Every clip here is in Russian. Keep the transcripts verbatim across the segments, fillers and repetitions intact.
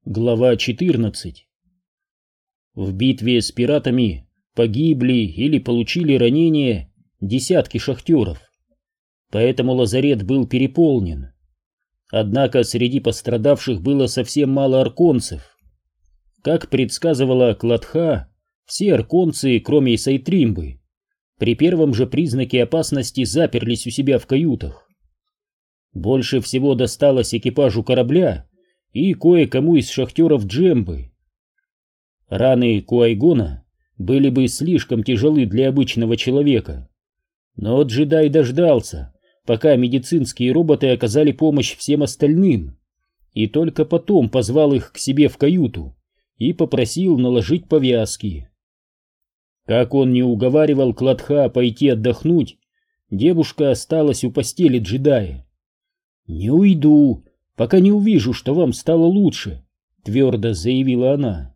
Глава четырнадцать. В битве с пиратами погибли или получили ранения десятки шахтеров, поэтому лазарет был переполнен. Однако среди пострадавших было совсем мало арконцев. Как предсказывала Кладха, все арконцы, кроме Исайтримбы, при первом же признаке опасности заперлись у себя в каютах. Больше всего досталось экипажу корабля и кое-кому из шахтеров Джембы. Раны Куайгона были бы слишком тяжелы для обычного человека, но джедай дождался, пока медицинские роботы оказали помощь всем остальным, и только потом позвал их к себе в каюту и попросил наложить повязки. Как он не уговаривал Кладха пойти отдохнуть, девушка осталась у постели джедая. «Не уйду, пока не увижу, что вам стало лучше», — твердо заявила она.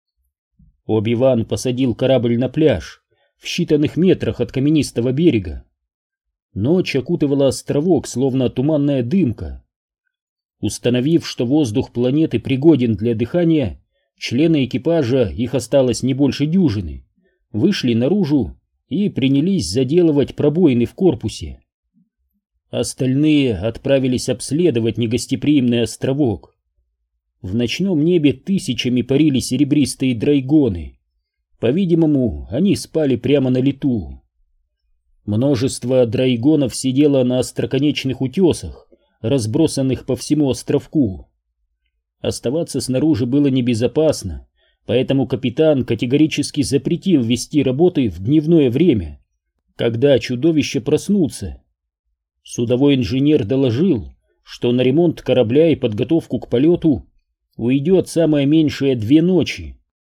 Оби-Ван посадил корабль на пляж, в считанных метрах от каменистого берега. Ночь окутывала островок, словно туманная дымка. Установив, что воздух планеты пригоден для дыхания, члены экипажа, их осталось не больше дюжины, вышли наружу и принялись заделывать пробоины в корпусе. Остальные отправились обследовать негостеприимный островок. В ночном небе тысячами парили серебристые драйгоны. По-видимому, они спали прямо на лету. Множество драйгонов сидело на остроконечных утесах, разбросанных по всему островку. Оставаться снаружи было небезопасно, поэтому капитан категорически запретил вести работы в дневное время, когда чудовища проснутся. Судовой инженер доложил, что на ремонт корабля и подготовку к полету уйдет самое меньшее две ночи.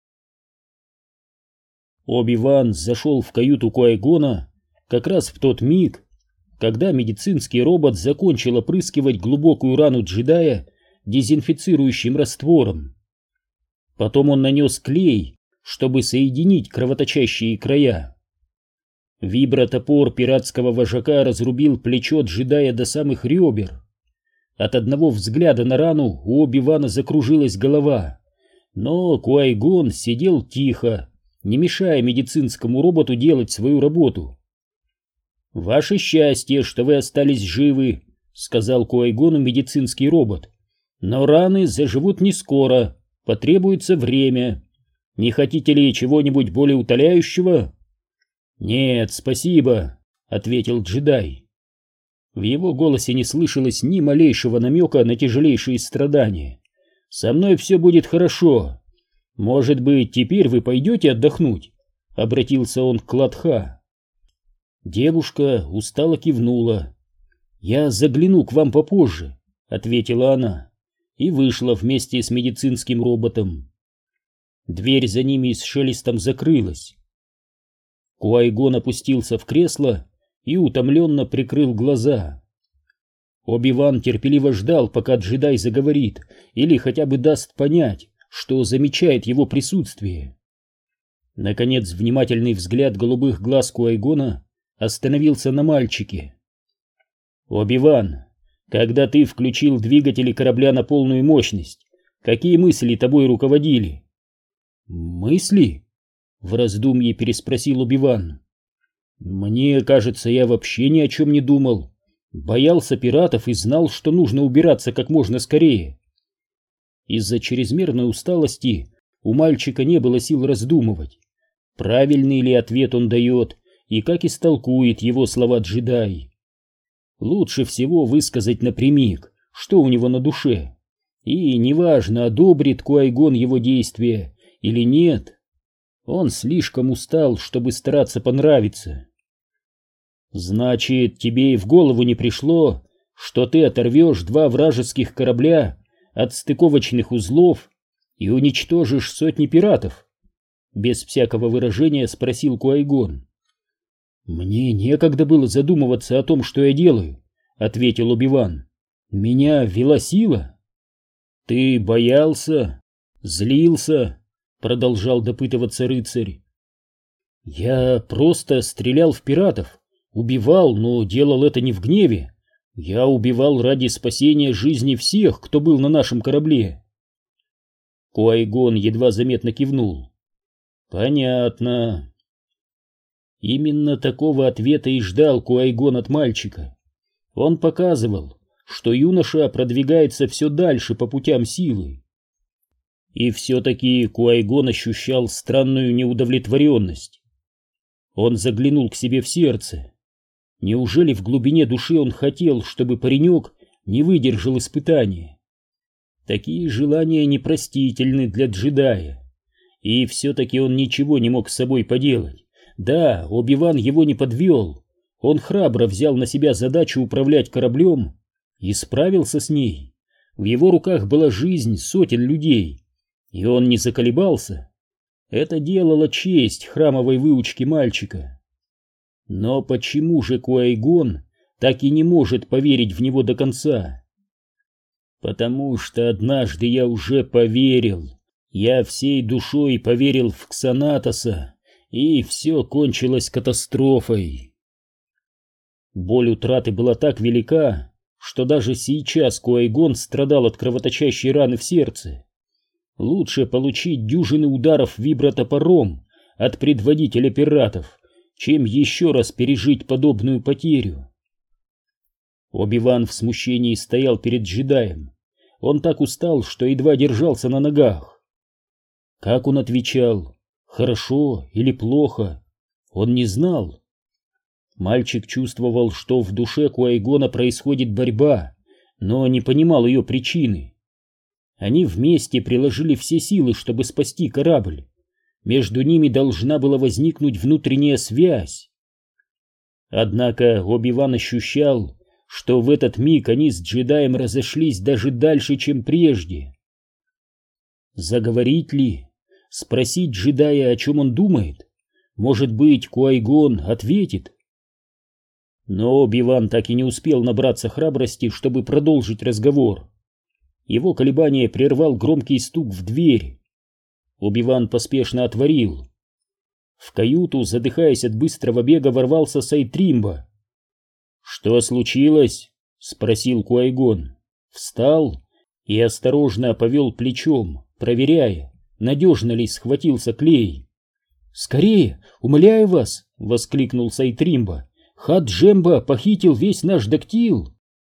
Оби-Ван зашел в каюту Куайгона как раз в тот миг, когда медицинский робот закончил опрыскивать глубокую рану джедая дезинфицирующим раствором. Потом он нанес клей, чтобы соединить кровоточащие края. Вибротопор пиратского вожака разрубил плечо джедая до самых ребер. От одного взгляда на рану у Оби-Вана закружилась голова, но Куайгон сидел тихо, не мешая медицинскому роботу делать свою работу. «Ваше счастье, что вы остались живы», — сказал Куайгону медицинский робот. «Но раны заживут не скоро, потребуется время. Не хотите ли чего-нибудь более утоляющего?» «Нет, спасибо», — ответил джедай. В его голосе не слышалось ни малейшего намека на тяжелейшие страдания. «Со мной все будет хорошо. Может быть, теперь вы пойдете отдохнуть?» — обратился он к Кладха. Девушка устало кивнула. «Я загляну к вам попозже», — ответила она, и вышла вместе с медицинским роботом. Дверь за ними с шелестом закрылась. Куайгон опустился в кресло и утомленно прикрыл глаза. Оби-Ван терпеливо ждал, пока джедай заговорит или хотя бы даст понять, что замечает его присутствие. Наконец, внимательный взгляд голубых глаз Куайгона остановился на мальчике. «Оби-Ван, когда ты включил двигатели корабля на полную мощность, какие мысли тобой руководили?» «Мысли?» — в раздумье переспросил Оби-Ван. «Мне кажется, я вообще ни о чем не думал. Боялся пиратов и знал, что нужно убираться как можно скорее». Из-за чрезмерной усталости у мальчика не было сил раздумывать, правильный ли ответ он дает и как истолкует его слова джедай. Лучше всего высказать напрямик, что у него на душе, и неважно, одобрит Куайгон его действия или нет. Он слишком устал, чтобы стараться понравиться. «Значит, тебе и в голову не пришло, что ты оторвешь два вражеских корабля от стыковочных узлов и уничтожишь сотни пиратов?» Без всякого выражения спросил Куайгон. «Мне некогда было задумываться о том, что я делаю», — ответил Оби-Ван. «Меня вела сила». «Ты боялся? Злился?» — продолжал допытываться рыцарь. «Я просто стрелял в пиратов, убивал, но делал это не в гневе. Я убивал ради спасения жизни всех, кто был на нашем корабле». Куайгон едва заметно кивнул. Понятно. Именно такого ответа и ждал Куайгон от мальчика. Он показывал, что юноша продвигается все дальше по путям силы. И все-таки Куайгон ощущал странную неудовлетворенность. Он заглянул к себе в сердце. Неужели в глубине души он хотел, чтобы паренек не выдержал испытания? Такие желания непростительны для джедая. И все-таки он ничего не мог с собой поделать. Да, Оби-Ван его не подвел. Он храбро взял на себя задачу управлять кораблем и справился с ней. В его руках была жизнь сотен людей, и он не заколебался. Это делало честь храмовой выучке мальчика. Но почему же Куайгон так и не может поверить в него до конца? Потому что однажды я уже поверил. Я всей душой поверил в Ксанатоса, и все кончилось катастрофой. Боль утраты была так велика, что даже сейчас Куайгон страдал от кровоточащей раны в сердце. Лучше получить дюжины ударов вибротопором от предводителя пиратов, чем еще раз пережить подобную потерю. Оби-Ван в смущении стоял перед джедаем. Он так устал, что едва держался на ногах. Как он отвечал, хорошо или плохо, он не знал. Мальчик чувствовал, что в душе Куайгона происходит борьба, но не понимал ее причины. Они вместе приложили все силы, чтобы спасти корабль. Между ними должна была возникнуть внутренняя связь. Однако Оби-Ван ощущал, что в этот миг они с джедаем разошлись даже дальше, чем прежде. Заговорить ли? Спросить джедая, о чем он думает? Может быть, Куайгон ответит? Но Оби-Ван так и не успел набраться храбрости, чтобы продолжить разговор. Его колебание прервал громкий стук в дверь. Оби-Ван поспешно отворил. В каюту, задыхаясь от быстрого бега, ворвался Сайтримба. «Что случилось?» — спросил Куайгон. Встал и осторожно повел плечом, проверяя, надежно ли схватился клей. «Скорее, умоляю вас!» — воскликнул Сайтримба. «Хат-Джемба похитил весь наш дактил!»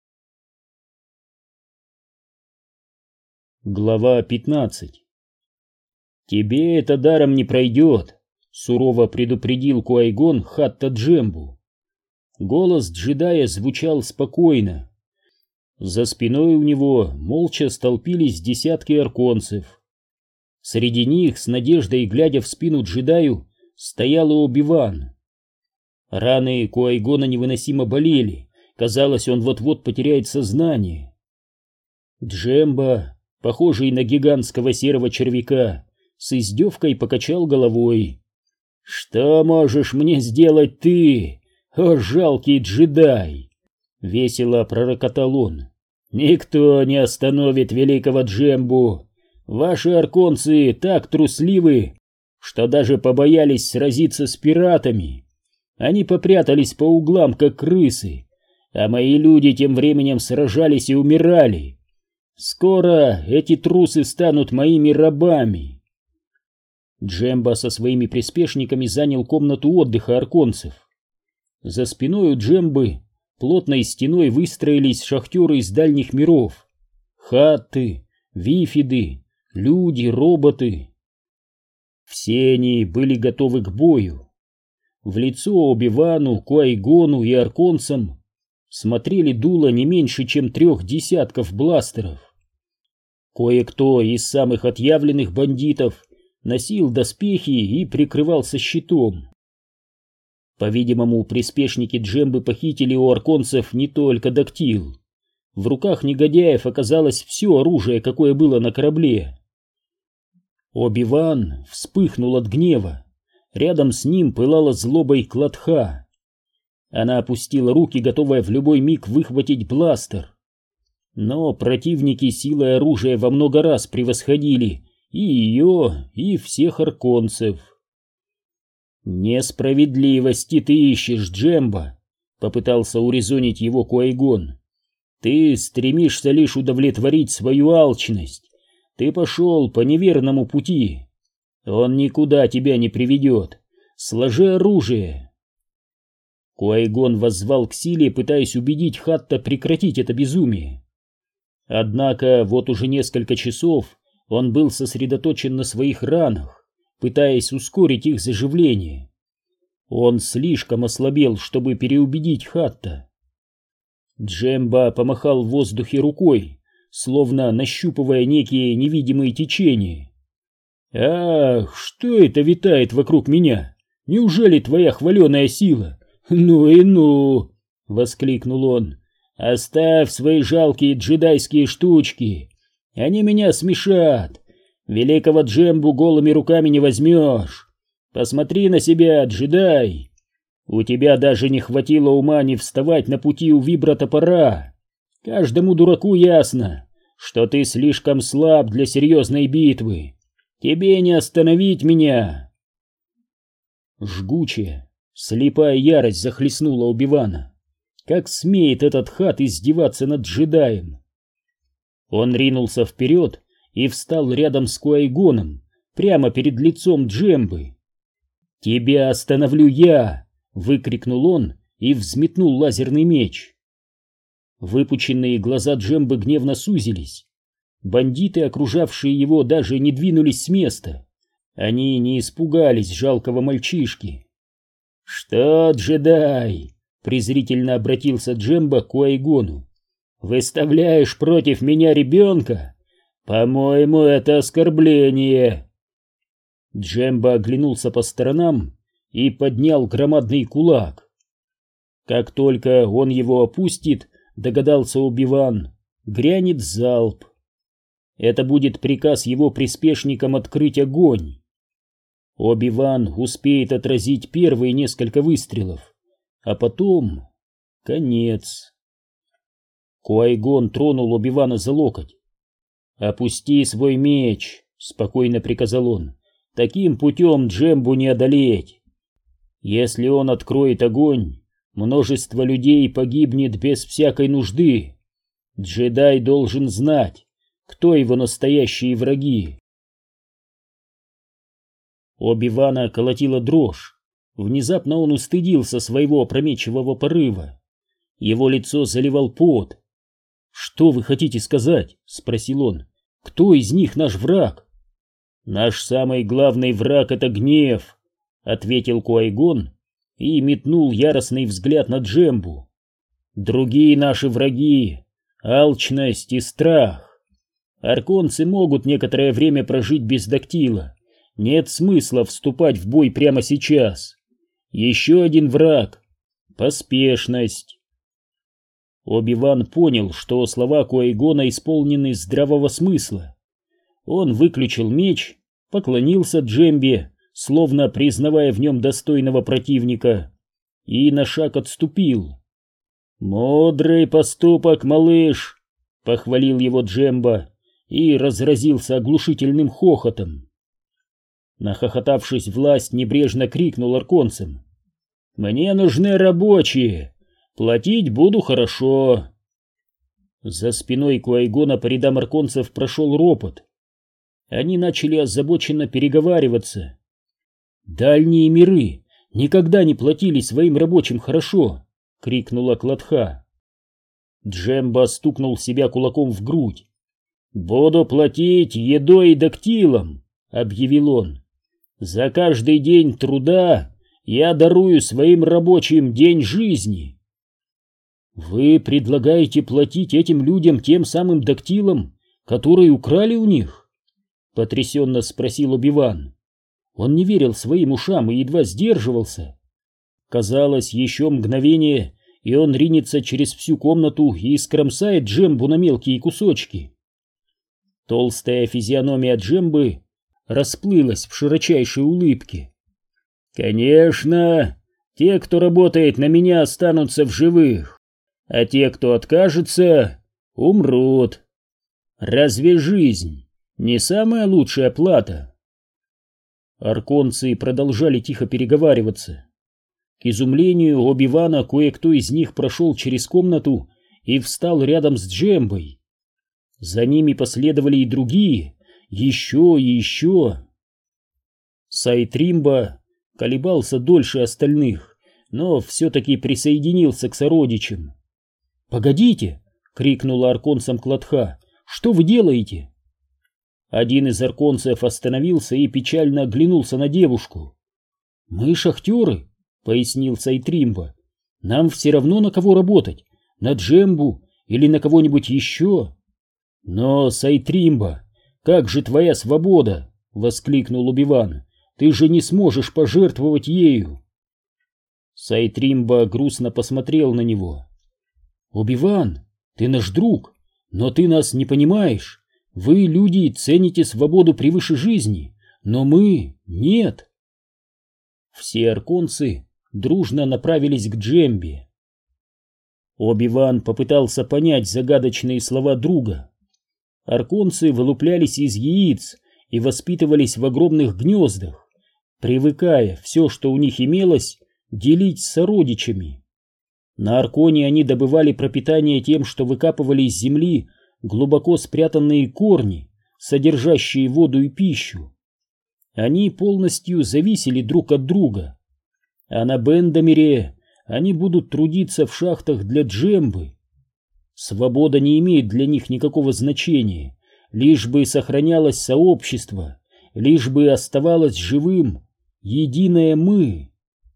Глава пятнадцать. «Тебе это даром не пройдет», — сурово предупредил Куайгон Хатта-Джембу. Голос джедая звучал спокойно. За спиной у него молча столпились десятки арконцев. Среди них, с надеждой глядя в спину джедаю, стоял Оби-Ван. Раны Куайгона невыносимо болели, казалось, он вот-вот потеряет сознание. Джемба, похожий на гигантского серого червяка, с издевкой покачал головой. «Что можешь мне сделать ты, о жалкий джедай?» — весело пророкотал он. «Никто не остановит великого Джембу. Ваши арконцы так трусливы, что даже побоялись сразиться с пиратами. Они попрятались по углам, как крысы, а мои люди тем временем сражались и умирали. Скоро эти трусы станут моими рабами». Джемба со своими приспешниками занял комнату отдыха арконцев. За спиной у Джембы плотной стеной выстроились шахтеры из дальних миров. Хатты, вифиды, люди, роботы. Все они были готовы к бою. В лицо Оби-Вану, Куайгону и арконцам смотрели дула не меньше, чем трех десятков бластеров. Кое-кто из самых отъявленных бандитов носил доспехи и прикрывался щитом. По-видимому, приспешники Джембы похитили у арконцев не только дактил. В руках негодяев оказалось все оружие, какое было на корабле. Оби-Ван вспыхнул от гнева. Рядом с ним пылала злобой Клатха. Она опустила руки, готовая в любой миг выхватить бластер. Но противники силой оружия во много раз превосходили и ее, и всех арконцев. «Несправедливости ты ищешь, Джемба», — попытался урезонить его Куайгон. «Ты стремишься лишь удовлетворить свою алчность, ты пошел по неверному пути. Он никуда тебя не приведет. Сложи оружие. Куай-Гон воззвал к силе, пытаясь убедить Хатта прекратить это безумие. Однако вот уже несколько часов он был сосредоточен на своих ранах, пытаясь ускорить их заживление. Он слишком ослабел, чтобы переубедить Хатта. Джемба помахал в воздухе рукой, словно нащупывая некие невидимые течения. «Ах, что это витает вокруг меня? Неужели твоя хваленая сила? Ну и ну!» — воскликнул он. «Оставь свои жалкие джедайские штучки, они меня смешат. Великого Джембу голыми руками не возьмешь. Посмотри на себя, джедай. У тебя даже не хватило ума не вставать на пути у вибротопора. Каждому дураку ясно, что ты слишком слаб для серьезной битвы. Тебе не остановить меня!» Жгучая, слепая ярость захлестнула Оби-Вана. Как смеет этот Хат издеваться над джедаем? Он ринулся вперед и встал рядом с Куай-Гоном, прямо перед лицом Джембы. «Тебя остановлю я!» — выкрикнул он и взметнул лазерный меч. Выпученные глаза Джембы гневно сузились. Бандиты, окружавшие его, даже не двинулись с места. Они не испугались жалкого мальчишки. «Что, джедай?» — презрительно обратился Джемба к Куай-Гону. «Выставляешь против меня ребенка? По-моему, это оскорбление!» Джемба оглянулся по сторонам и поднял громадный кулак. Как только он его опустит, догадался Оби-Ван, грянет залп. Это будет приказ его приспешникам открыть огонь. Оби-Ван успеет отразить первые несколько выстрелов, а потом конец. Куай-Гон тронул Оби-Вана за локоть. «Опусти свой меч», — спокойно приказал он. «Таким путем Джембу не одолеть. Если он откроет огонь, множество людей погибнет без всякой нужды. Джедай должен знать, кто его настоящие враги». Оби-Вана колотила дрожь. Внезапно он устыдился своего опрометчивого порыва. Его лицо заливал пот. «Что вы хотите сказать?» — спросил он. «Кто из них наш враг?» «Наш самый главный враг — это гнев», — ответил Куай-Гон и метнул яростный взгляд на Джембу. «Другие наши враги — алчность и страх. Арконцы могут некоторое время прожить без дактила. Нет смысла вступать в бой прямо сейчас. Еще один враг — поспешность». Оби-Ван понял, что слова Куай-Гона исполнены здравого смысла. Он выключил меч, поклонился Джембе, словно признавая в нем достойного противника, и на шаг отступил. «Мудрый поступок, малыш!» — похвалил его Джемба и разразился оглушительным хохотом. Нахохотавшись, власть небрежно крикнул арконцам: «Мне нужны рабочие! Платить буду хорошо!» За спиной Куай-Гона по рядам арконцев прошел ропот. Они начали озабоченно переговариваться. «Дальние миры никогда не платили своим рабочим хорошо!» — крикнула Клатха. Джемба стукнул себя кулаком в грудь. «Буду платить едой и дактилом!» — объявил он. «За каждый день труда я дарую своим рабочим день жизни!» «Вы предлагаете платить этим людям тем самым дактилом, которые украли у них?» — потрясенно спросил Оби-Ван. Он не верил своим ушам и едва сдерживался. Казалось, еще мгновение, и он ринется через всю комнату и скромсает Джембу на мелкие кусочки. Толстая физиономия Джембы расплылась в широчайшей улыбке. «Конечно, те, кто работает на меня, останутся в живых, а те, кто откажется, умрут. Разве жизнь не самая лучшая плата?» Арконцы продолжали тихо переговариваться. К изумлению Оби-Вана кое-кто из них прошел через комнату и встал рядом с Джембой. За ними последовали и другие, еще и еще. Сайтримба колебался дольше остальных, но все-таки присоединился к сородичам. «Погодите!» — крикнула арконцам Клотха. «Что вы делаете?» Один из арконцев остановился и печально оглянулся на девушку. «Мы шахтеры», — пояснил Сайтримба. «Нам все равно на кого работать, на Джембу или на кого-нибудь еще». «Но, Сайтримба, как же твоя свобода?» — воскликнул Оби-Ван. «Ты же не сможешь пожертвовать ею». Сайтримба грустно посмотрел на него. «Оби-Ван, ты наш друг, но ты нас не понимаешь. Вы, люди, цените свободу превыше жизни, но мы — нет». Все арконцы дружно направились к Джембе. Оби-Ван попытался понять загадочные слова друга. Арконцы вылуплялись из яиц и воспитывались в огромных гнездах, привыкая все, что у них имелось, делить с сородичами. На Арконе они добывали пропитание тем, что выкапывали из земли глубоко спрятанные корни, содержащие воду и пищу. Они полностью зависели друг от друга. А на Бендамере они будут трудиться в шахтах для Джембы. Свобода не имеет для них никакого значения, лишь бы сохранялось сообщество, лишь бы оставалось живым единое «мы».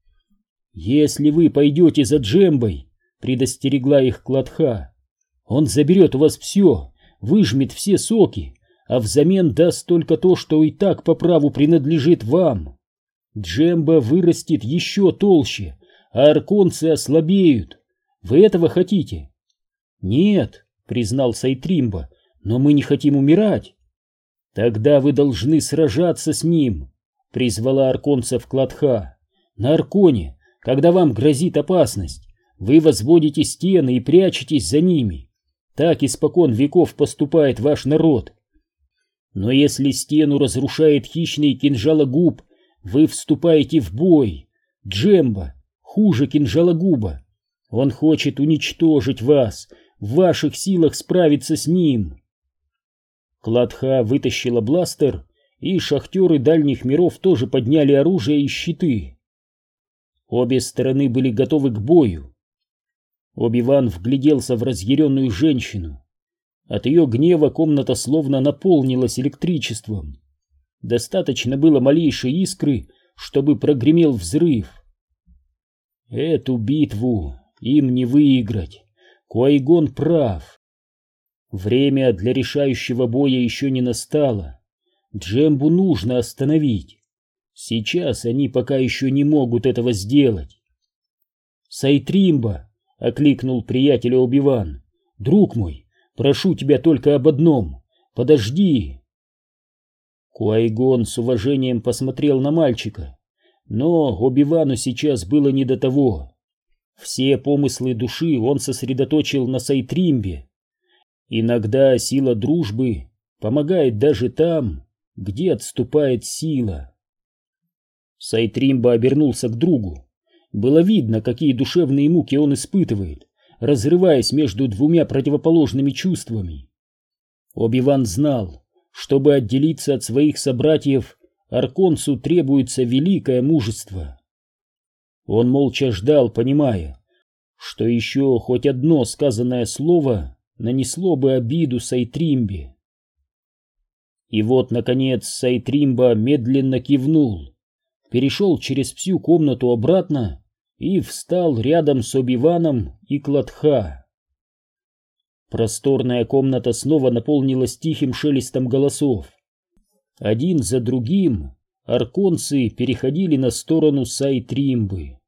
«Если вы пойдете за Джембой», — предостерегла их Клотха, — «он заберет у вас все, выжмет все соки, а взамен даст только то, что и так по праву принадлежит вам. Джемба вырастет еще толще, а арконцы ослабеют. Вы этого хотите?» «Нет», — признал Сайтримба, — «но мы не хотим умирать». «Тогда вы должны сражаться с ним», — призвала арконцев Клотха. «На Арконе, когда вам грозит опасность, вы возводите стены и прячетесь за ними. Так испокон веков поступает ваш народ. Но если стену разрушает хищный кинжалогуб, вы вступаете в бой. Джемба хуже кинжалогуба. Он хочет уничтожить вас. В ваших силах справиться с ним». Клотха вытащила бластер, и шахтеры дальних миров тоже подняли оружие и щиты. Обе стороны были готовы к бою. Оби-Ван вгляделся в разъяренную женщину. От ее гнева комната словно наполнилась электричеством. Достаточно было малейшей искры, чтобы прогремел взрыв. Эту битву им не выиграть. Ки-Гон прав. Время для решающего боя еще не настало. Джембу нужно остановить. Сейчас они пока еще не могут этого сделать. «Сайтримба!» — окликнул приятеля Оби-Ван. «Друг мой, прошу тебя только об одном. Подожди!» Ки-Гон с уважением посмотрел на мальчика, но Оби-Вану сейчас было не до того. Все помыслы души он сосредоточил на Сайтримбе. Иногда сила дружбы помогает даже там, где отступает сила. Сайтримба обернулся к другу. Было видно, какие душевные муки он испытывает, разрываясь между двумя противоположными чувствами. Оби-Ван знал, чтобы отделиться от своих собратьев, арконцу требуется великое мужество. Он молча ждал, понимая, что еще хоть одно сказанное слово нанесло бы обиду Сайтримбе. И вот, наконец, Сайтримба медленно кивнул, перешел через всю комнату обратно и встал рядом с Оби-Ваном и Клотха. Просторная комната снова наполнилась тихим шелестом голосов. Один за другим арконцы переходили на сторону Сайтримбы.